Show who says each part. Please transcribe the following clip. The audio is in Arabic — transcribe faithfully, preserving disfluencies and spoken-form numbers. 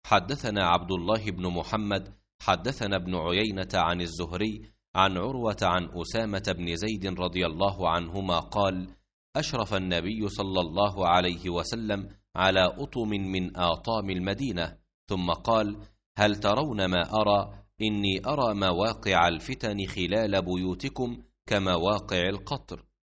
Speaker 1: حدثنا عبد الله بن محمد حدثنا ابن عيينة عن الزهري عن عروة عن أسامة بن زيد رضي الله عنهما قال: أشرف النبي صلى الله عليه وسلم على أطم من آطام المدينة، ثم قال: هل ترون ما أرى؟ إني أرى مواقع الفتن خلال بيوتكم كمواقع القطر.